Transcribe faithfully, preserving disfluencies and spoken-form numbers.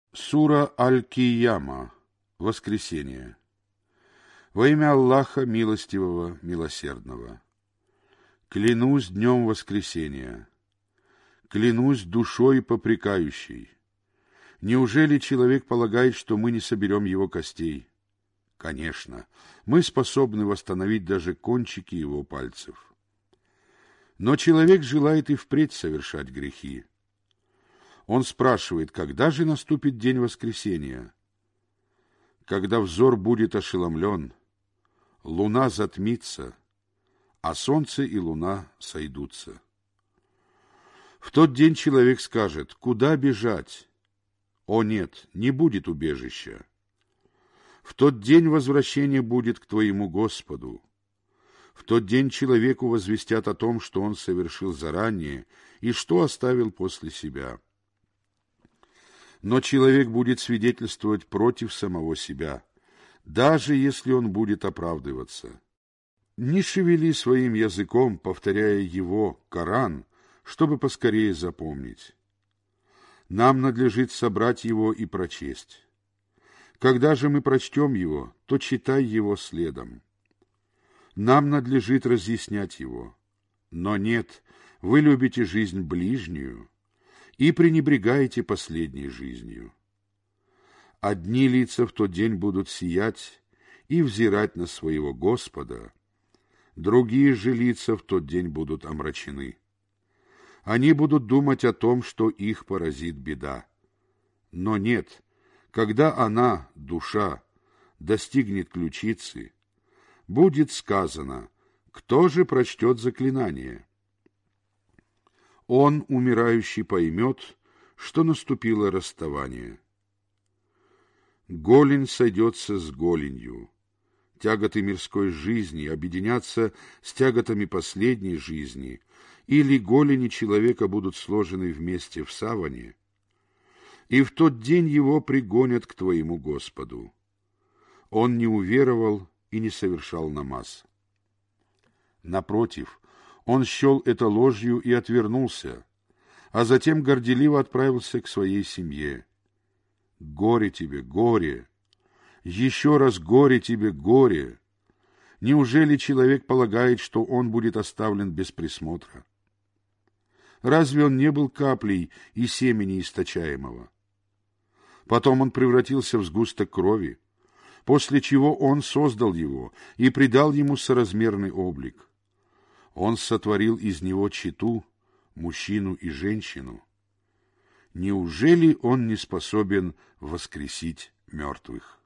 Сура Аль-Кияма. Воскресение. Во имя Аллаха Милостивого, Милосердного. Клянусь днем воскресения. Клянусь душой попрекающей. Неужели человек полагает, что мы не соберем его костей? Конечно, мы способны восстановить даже кончики его пальцев. Но человек желает и впредь совершать грехи. Он спрашивает, когда же наступит день воскресения? Когда взор будет ошеломлен, луна затмится, а солнце и луна сойдутся. В тот день человек скажет, куда бежать? О нет, не будет убежища. В тот день возвращение будет к твоему Господу. В тот день человеку возвестят о том, что он совершил заранее и что оставил после себя. Но человек будет свидетельствовать против самого себя, даже если он будет оправдываться. Не шевели своим языком, повторяя его, Коран, чтобы поскорее запомнить. Нам надлежит собрать его и прочесть. Когда же мы прочтем его, то читай его следом. Нам надлежит разъяснять его. Но нет, вы любите жизнь ближнюю и пренебрегаете последней жизнью. Одни лица в тот день будут сиять и взирать на своего Господа, другие же лица в тот день будут омрачены. Они будут думать о том, что их поразит беда. Но нет, когда она, душа, достигнет ключицы, будет сказано, кто же прочтет заклинание? Он, умирающий, поймет, что наступило расставание. Голень сойдется с голенью. Тяготы мирской жизни объединятся с тяготами последней жизни, или голени человека будут сложены вместе в саване, и в тот день его пригонят к твоему Господу. Он не уверовал и не совершал намаз. Напротив, он счел это ложью и отвернулся, а затем горделиво отправился к своей семье. Горе тебе, горе! Еще раз горе тебе, горе! Неужели человек полагает, что он будет оставлен без присмотра? Разве он не был каплей и семени источаемого? Потом он превратился в сгусток крови, после чего он создал его и придал ему соразмерный облик. Он сотворил из него чету, мужчину и женщину. Неужели он не способен воскресить мертвых?